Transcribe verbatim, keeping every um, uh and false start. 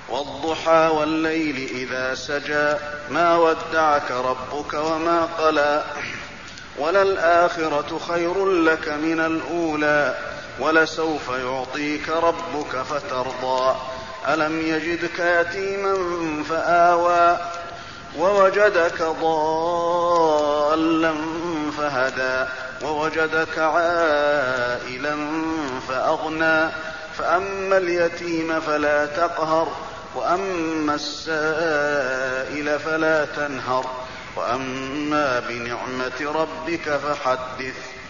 والضحى والليل إذا سجى ما ودعك ربك وما قلى وللآخرة خير لك من الأولى ولسوف يعطيك ربك فترضى ألم يجدك يتيما فآوى ووجدك ضالا فهدى ووجدك عائلا فأغنى فأما اليتيم فلا تقهر وأما السائل فلا تنهر وأما بنعمة ربك فحدث